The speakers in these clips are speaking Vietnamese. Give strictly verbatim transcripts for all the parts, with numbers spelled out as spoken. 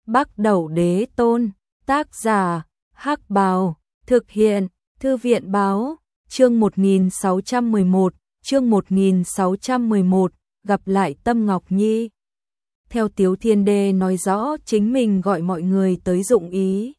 Bắc Đẩu Đế Tôn, tác giả, Hắc Bào, thực hiện, Thư viện Báo, chương một nghìn sáu trăm mười một, chương một nghìn sáu trăm mười một, gặp lại Tâm Ngọc Nhi. Theo Tiếu Thiên Đê nói rõ chính mình gọi mọi người tới dụng ý.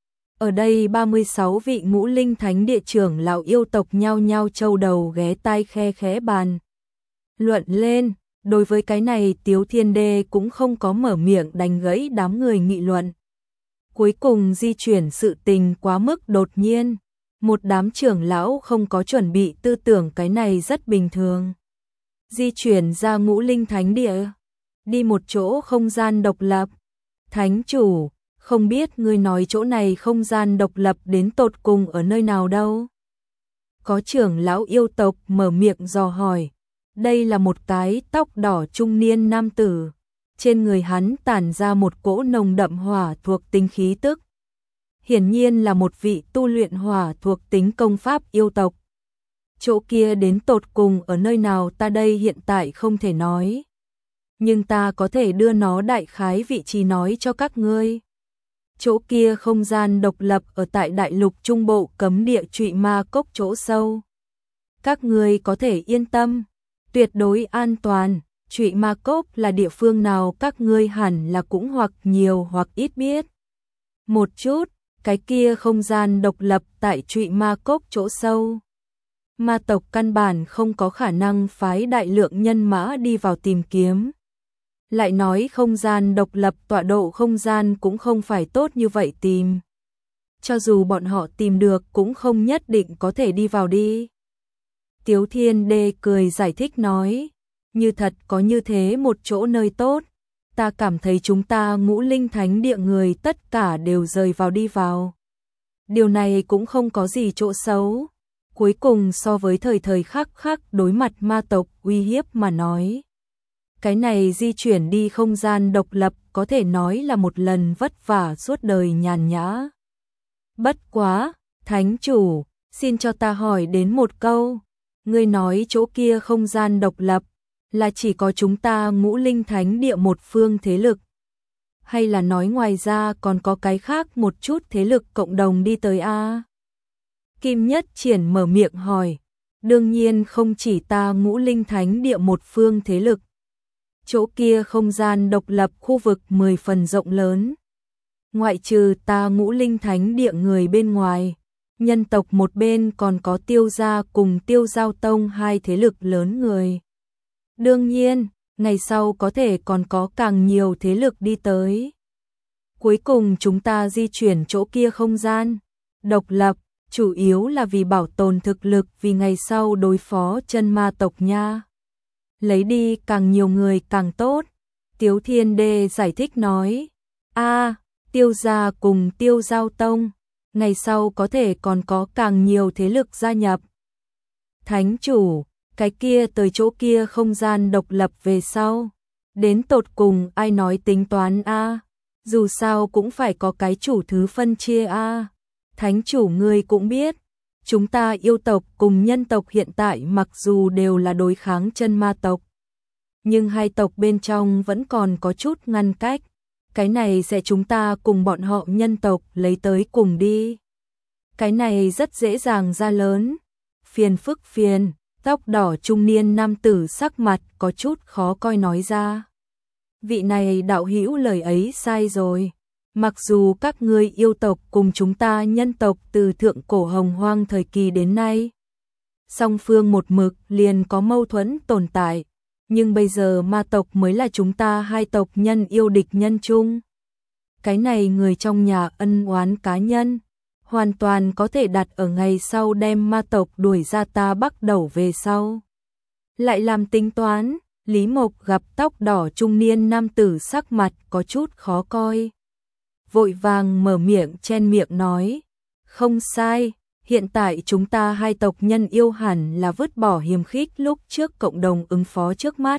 Ở đây ba mươi sáu vị ngũ linh thánh địa trưởng lão yêu tộc nhao nhao châu đầu ghé tai khe khẽ bàn luận lên. Đối với cái này Tiếu Thiên Đê cũng không có mở miệng đánh gãy đám người nghị luận. Cuối cùng di chuyển sự tình quá mức đột nhiên. Một đám trưởng lão không có chuẩn bị tư tưởng cái này rất bình thường. Di chuyển ra ngũ linh thánh địa. Đi một chỗ không gian độc lập. Thánh chủ, không biết ngươi nói chỗ này không gian độc lập đến tột cùng ở nơi nào đâu. Có trưởng lão yêu tộc mở miệng dò hỏi. Đây là một cái tóc đỏ trung niên nam tử. Trên người hắn tản ra một cỗ nồng đậm hỏa thuộc tính khí tức. Hiển nhiên là một vị tu luyện hỏa thuộc tính công pháp yêu tộc. Chỗ kia đến tột cùng ở nơi nào ta đây hiện tại không thể nói. Nhưng ta có thể đưa nó đại khái vị trí nói cho các ngươi. Chỗ kia không gian độc lập ở tại đại lục trung bộ cấm địa Trụy Ma Cốc chỗ sâu. Các ngươi có thể yên tâm, tuyệt đối an toàn. Trụy Ma Cốc là địa phương nào các ngươi hẳn là cũng hoặc nhiều hoặc ít biết. Một chút, cái kia không gian độc lập tại Trụy Ma Cốc chỗ sâu. Ma tộc căn bản không có khả năng phái đại lượng nhân mã đi vào tìm kiếm. Lại nói không gian độc lập tọa độ không gian cũng không phải tốt như vậy tìm. Cho dù bọn họ tìm được cũng không nhất định có thể đi vào đi. Tiếu Thiên Đê cười giải thích nói, như thật có như thế một chỗ nơi tốt, ta cảm thấy chúng ta ngũ linh thánh địa người tất cả đều rời vào đi vào. Điều này cũng không có gì chỗ xấu, cuối cùng so với thời thời khắc khắc đối mặt ma tộc uy hiếp mà nói. Cái này di chuyển đi không gian độc lập có thể nói là một lần vất vả suốt đời nhàn nhã. Bất quá, thánh chủ, xin cho ta hỏi đến một câu. Ngươi nói chỗ kia không gian độc lập là chỉ có chúng ta ngũ linh thánh địa một phương thế lực. Hay là nói ngoài ra còn có cái khác một chút thế lực cộng đồng đi tới a? Kim Nhất Triển mở miệng hỏi. Đương nhiên không chỉ ta ngũ linh thánh địa một phương thế lực. Chỗ kia không gian độc lập khu vực mười phần rộng lớn. Ngoại trừ ta ngũ linh thánh địa người bên ngoài, nhân tộc một bên còn có Tiêu gia cùng Tiêu Giao Tông hai thế lực lớn người. Đương nhiên, ngày sau có thể còn có càng nhiều thế lực đi tới. Cuối cùng chúng ta di chuyển chỗ kia không gian độc lập, chủ yếu là vì bảo tồn thực lực vì ngày sau đối phó chân ma tộc nha. Lấy đi càng nhiều người càng tốt. Tiếu Thiên Đê giải thích nói. A, Tiêu gia cùng Tiêu Giao Tông, ngày sau có thể còn có càng nhiều thế lực gia nhập. Thánh chủ, cái kia tới chỗ kia không gian độc lập về sau. Đến tột cùng ai nói tính toán a? Dù sao cũng phải có cái chủ thứ phân chia a. Thánh chủ ngươi cũng biết. Chúng ta yêu tộc cùng nhân tộc hiện tại mặc dù đều là đối kháng chân ma tộc, nhưng hai tộc bên trong vẫn còn có chút ngăn cách. Cái này sẽ chúng ta cùng bọn họ nhân tộc lấy tới cùng đi. Cái này rất dễ dàng ra lớn. Phiền phức phiền, tóc đỏ trung niên nam tử sắc mặt có chút khó coi nói ra. Vị này đạo hữu lời ấy sai rồi. Mặc dù các ngươi yêu tộc cùng chúng ta nhân tộc từ thượng cổ hồng hoang thời kỳ đến nay, song phương một mực liền có mâu thuẫn tồn tại, nhưng bây giờ ma tộc mới là chúng ta hai tộc nhân yêu địch nhân chung. Cái này người trong nhà ân oán cá nhân, hoàn toàn có thể đặt ở ngày sau đem ma tộc đuổi ra ta Bắc Đẩu về sau. Lại làm tính toán, Lý Mộc gặp tóc đỏ trung niên nam tử sắc mặt có chút khó coi. Vội vàng mở miệng chen miệng nói, không sai, hiện tại chúng ta hai tộc nhân yêu hẳn là vứt bỏ hiềm khích lúc trước cộng đồng ứng phó trước mắt.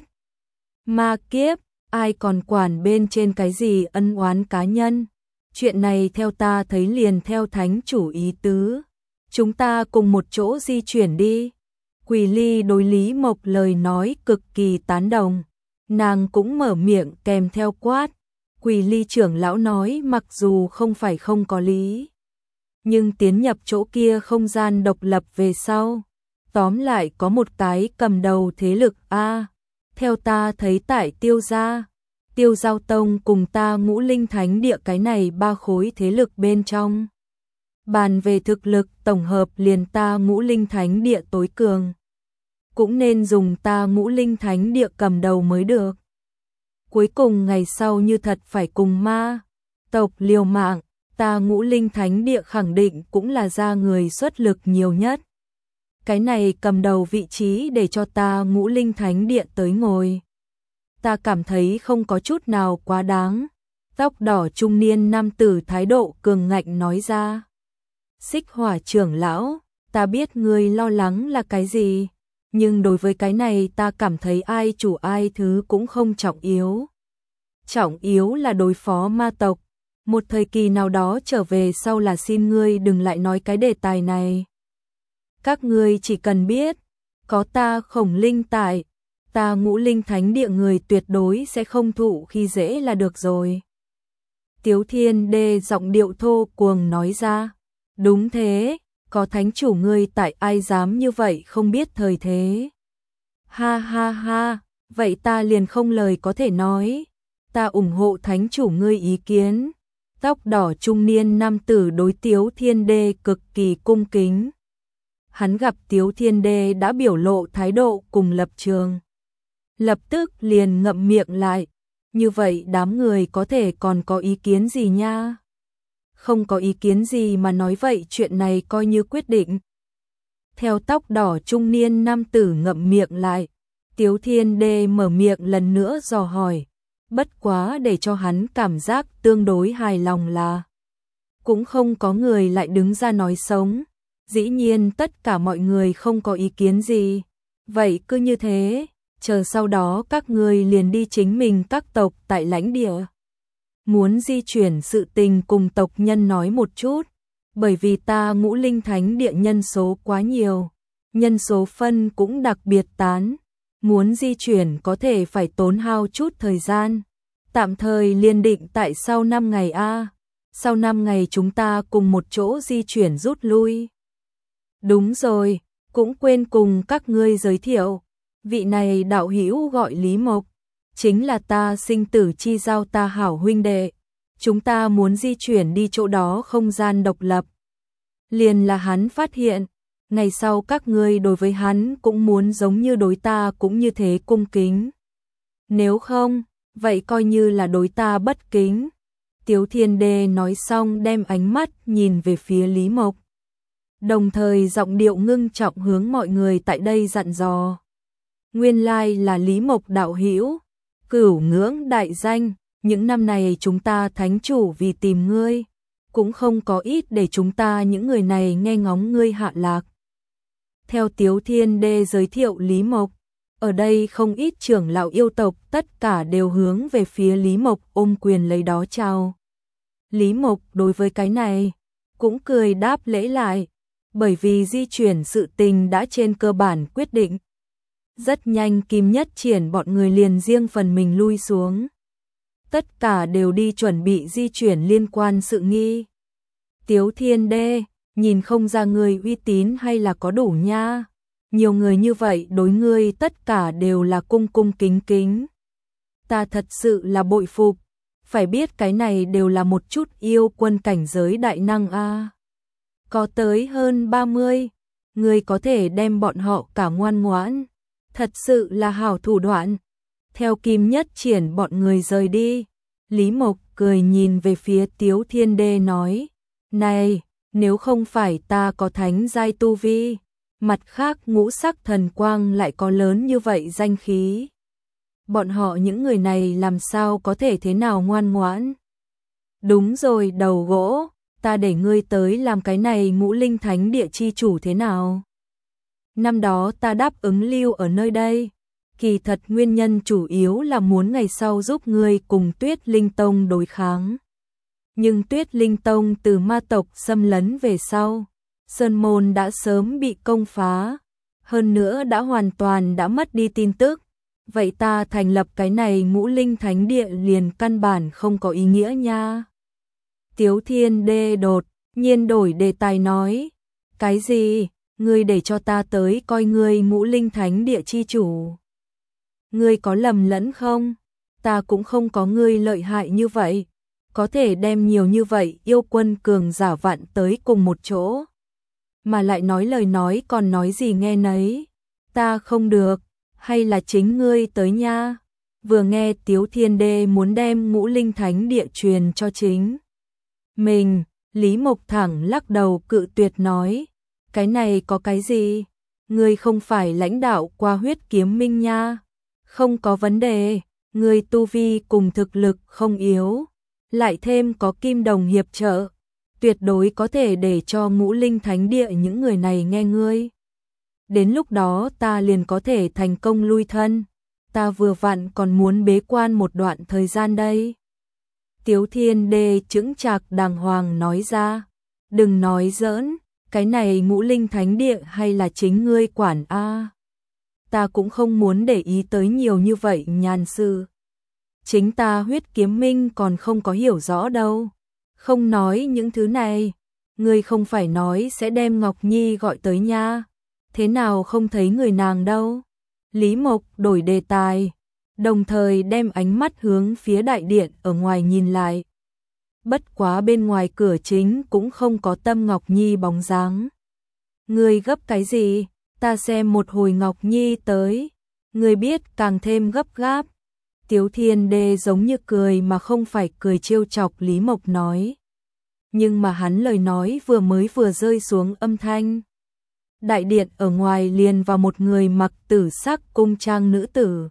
Ma kiếp, ai còn quản bên trên cái gì ân oán cá nhân, chuyện này theo ta thấy liền theo thánh chủ ý tứ. Chúng ta cùng một chỗ di chuyển đi. Quỷ Ly đối Lý Mộc lời nói cực kỳ tán đồng, nàng cũng mở miệng kèm theo quát. Quỷ Ly trưởng lão nói mặc dù không phải không có lý, nhưng tiến nhập chỗ kia không gian độc lập về sau, tóm lại có một cái cầm đầu thế lực a. Theo ta thấy tại Tiêu gia, Tiêu Giao Tông cùng ta Ngũ Linh Thánh Địa cái này ba khối thế lực bên trong. Bàn về thực lực tổng hợp liền ta Ngũ Linh Thánh Địa tối cường. Cũng nên dùng ta Ngũ Linh Thánh Địa cầm đầu mới được. Cuối cùng ngày sau như thật phải cùng ma tộc liều mạng, ta Ngũ Linh Thánh Địa khẳng định cũng là ra người xuất lực nhiều nhất. Cái này cầm đầu vị trí để cho ta Ngũ Linh Thánh Địa tới ngồi. Ta cảm thấy không có chút nào quá đáng. Tóc đỏ trung niên nam tử thái độ cường ngạnh nói ra. Xích Hỏa trưởng lão, ta biết ngươi lo lắng là cái gì, nhưng đối với cái này ta cảm thấy ai chủ ai thứ cũng không trọng yếu. Trọng yếu là đối phó ma tộc. Một thời kỳ nào đó trở về sau là xin ngươi đừng lại nói cái đề tài này. Các ngươi chỉ cần biết, có ta Khổng Linh tại, ta Ngũ Linh Thánh Địa người tuyệt đối sẽ không thụ khi dễ là được rồi. Tiếu Thiên Đê giọng điệu thô cuồng nói ra. Đúng thế, có thánh chủ ngươi tại ai dám như vậy không biết thời thế. Ha ha ha, vậy ta liền không lời có thể nói. Ta ủng hộ thánh chủ ngươi ý kiến. Tóc đỏ trung niên nam tử đối Tiếu Thiên Đê cực kỳ cung kính. Hắn gặp Tiếu Thiên Đê đã biểu lộ thái độ cùng lập trường. Lập tức liền ngậm miệng lại. Như vậy đám người có thể còn có ý kiến gì nha? Không có ý kiến gì mà nói vậy chuyện này coi như quyết định. Theo tóc đỏ trung niên nam tử ngậm miệng lại, Tiếu Thiên Đê mở miệng lần nữa dò hỏi. Bất quá để cho hắn cảm giác tương đối hài lòng là cũng không có người lại đứng ra nói sống. Dĩ nhiên tất cả mọi người không có ý kiến gì. Vậy cứ như thế, chờ sau đó các ngươi liền đi chính mình các tộc tại lãnh địa. Muốn di chuyển sự tình cùng tộc nhân nói một chút, bởi vì ta Ngũ Linh Thánh Địa nhân số quá nhiều, nhân số phân cũng đặc biệt tán, muốn di chuyển có thể phải tốn hao chút thời gian, tạm thời liên định tại sau năm ngày a, sau năm ngày chúng ta cùng một chỗ di chuyển rút lui. Đúng rồi, cũng quên cùng các ngươi giới thiệu, vị này đạo hữu gọi Lý Mộc, chính là ta sinh tử chi giao ta hảo huynh đệ. Chúng ta muốn di chuyển đi chỗ đó không gian độc lập. Liền là hắn phát hiện, ngày sau các ngươi đối với hắn cũng muốn giống như đối ta cũng như thế cung kính. Nếu không, vậy coi như là đối ta bất kính. Tiếu Thiên Đê nói xong đem ánh mắt nhìn về phía Lý Mộc. Đồng thời giọng điệu ngưng trọng hướng mọi người tại đây dặn dò. Nguyên lai là Lý Mộc đạo hữu, cửu ngưỡng đại danh, những năm này chúng ta thánh chủ vì tìm ngươi, cũng không có ít để chúng ta những người này nghe ngóng ngươi hạ lạc. Theo Tiếu Thiên Đê giới thiệu Lý Mộc, ở đây không ít trưởng lão yêu tộc tất cả đều hướng về phía Lý Mộc ôm quyền lấy đó chào. Lý Mộc đối với cái này, cũng cười đáp lễ lại, bởi vì di chuyển sự tình đã trên cơ bản quyết định. Rất nhanh Kim Nhất Triển bọn người liền riêng phần mình lui xuống. Tất cả đều đi chuẩn bị di chuyển liên quan sự nghi. Tiếu Thiên Đê, nhìn không ra người uy tín hay là có đủ nha. Nhiều người như vậy đối ngươi tất cả đều là cung cung kính kính. Ta thật sự là bội phục, phải biết cái này đều là một chút yêu quân cảnh giới đại năng a. Có tới hơn ba mươi, ngươi có thể đem bọn họ cả ngoan ngoãn. Thật sự là hảo thủ đoạn. Theo Kim Nhất Triển bọn người rời đi, Lý Mộc cười nhìn về phía Tiếu Thiên Đê nói, này, nếu không phải ta có thánh giai tu vi, mặt khác ngũ sắc thần quang lại có lớn như vậy danh khí. Bọn họ những người này làm sao có thể thế nào ngoan ngoãn. Đúng rồi đầu gỗ, ta để ngươi tới làm cái này Ngũ Linh Thánh Địa chi chủ thế nào? Năm đó ta đáp ứng lưu ở nơi đây, kỳ thật nguyên nhân chủ yếu là muốn ngày sau giúp ngươi cùng Tuyết Linh Tông đối kháng. Nhưng Tuyết Linh Tông từ ma tộc xâm lấn về sau, Sơn Môn đã sớm bị công phá, hơn nữa đã hoàn toàn đã mất đi tin tức, vậy ta thành lập cái này Ngũ Linh Thánh Địa liền căn bản không có ý nghĩa nha. Tiếu Thiên Đê đột nhiên đổi đề tài nói, cái gì, ngươi để cho ta tới coi ngươi Ngũ Linh Thánh Địa chi chủ. Ngươi có lầm lẫn không? Ta cũng không có ngươi lợi hại như vậy, có thể đem nhiều như vậy yêu quân cường giả vạn tới cùng một chỗ. Mà lại nói lời nói còn nói gì nghe nấy, ta không được, hay là chính ngươi tới nha. Vừa nghe Tiếu Thiên Đê muốn đem Ngũ Linh Thánh Địa truyền cho chính mình, Lý Mộc thẳng lắc đầu cự tuyệt nói, cái này có cái gì? Ngươi không phải lãnh đạo qua Huyết Kiếm Minh nha. Không có vấn đề, ngươi tu vi cùng thực lực không yếu, lại thêm có Kim Đồng hiệp trợ, tuyệt đối có thể để cho Ngũ Linh Thánh Địa những người này nghe ngươi. Đến lúc đó ta liền có thể thành công lui thân, ta vừa vặn còn muốn bế quan một đoạn thời gian đây. Tiếu Thiên Đê chững chạc đàng hoàng nói ra, đừng nói giỡn, cái này Ngũ Linh Thánh Địa hay là chính ngươi quản a? Ta cũng không muốn để ý tới nhiều như vậy nhàn sự. Chính ta Huyết Kiếm Minh còn không có hiểu rõ đâu. Không nói những thứ này, ngươi không phải nói sẽ đem Ngọc Nhi gọi tới nha. Thế nào không thấy người nàng đâu? Lý Mộc đổi đề tài, đồng thời đem ánh mắt hướng phía đại điện ở ngoài nhìn lại. Bất quá bên ngoài cửa chính cũng không có Tâm Ngọc Nhi bóng dáng. Ngươi gấp cái gì? Ta xem một hồi Ngọc Nhi tới, ngươi biết càng thêm gấp gáp. Tiếu Thiên Đê giống như cười mà không phải cười trêu chọc Lý Mộc nói. Nhưng mà hắn lời nói vừa mới vừa rơi xuống âm thanh. Đại điện ở ngoài liền vào một người mặc tử sắc cung trang nữ tử.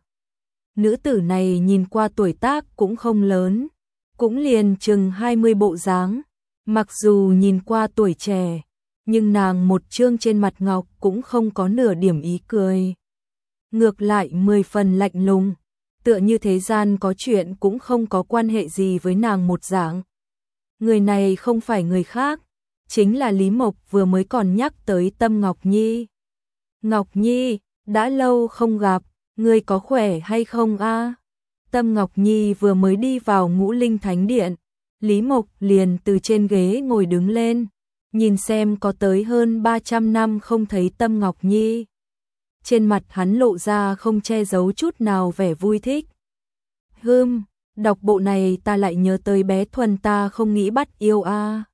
Nữ tử này nhìn qua tuổi tác cũng không lớn, cũng liền chừng hai mươi bộ dáng, mặc dù nhìn qua tuổi trẻ, nhưng nàng một trương trên mặt ngọc cũng không có nửa điểm ý cười. Ngược lại mười phần lạnh lùng, tựa như thế gian có chuyện cũng không có quan hệ gì với nàng một dạng. Người này không phải người khác, chính là Lý Mộc vừa mới còn nhắc tới Tâm Ngọc Nhi. Ngọc Nhi, đã lâu không gặp, ngươi có khỏe hay không a? Tâm Ngọc Nhi vừa mới đi vào Ngũ Linh Thánh Điện, Lý Mộc liền từ trên ghế ngồi đứng lên, nhìn xem có tới hơn ba trăm năm không thấy Tâm Ngọc Nhi. Trên mặt hắn lộ ra không che giấu chút nào vẻ vui thích. Hừm, đọc bộ này ta lại nhớ tới bé Thuần ta không nghĩ bắt yêu a.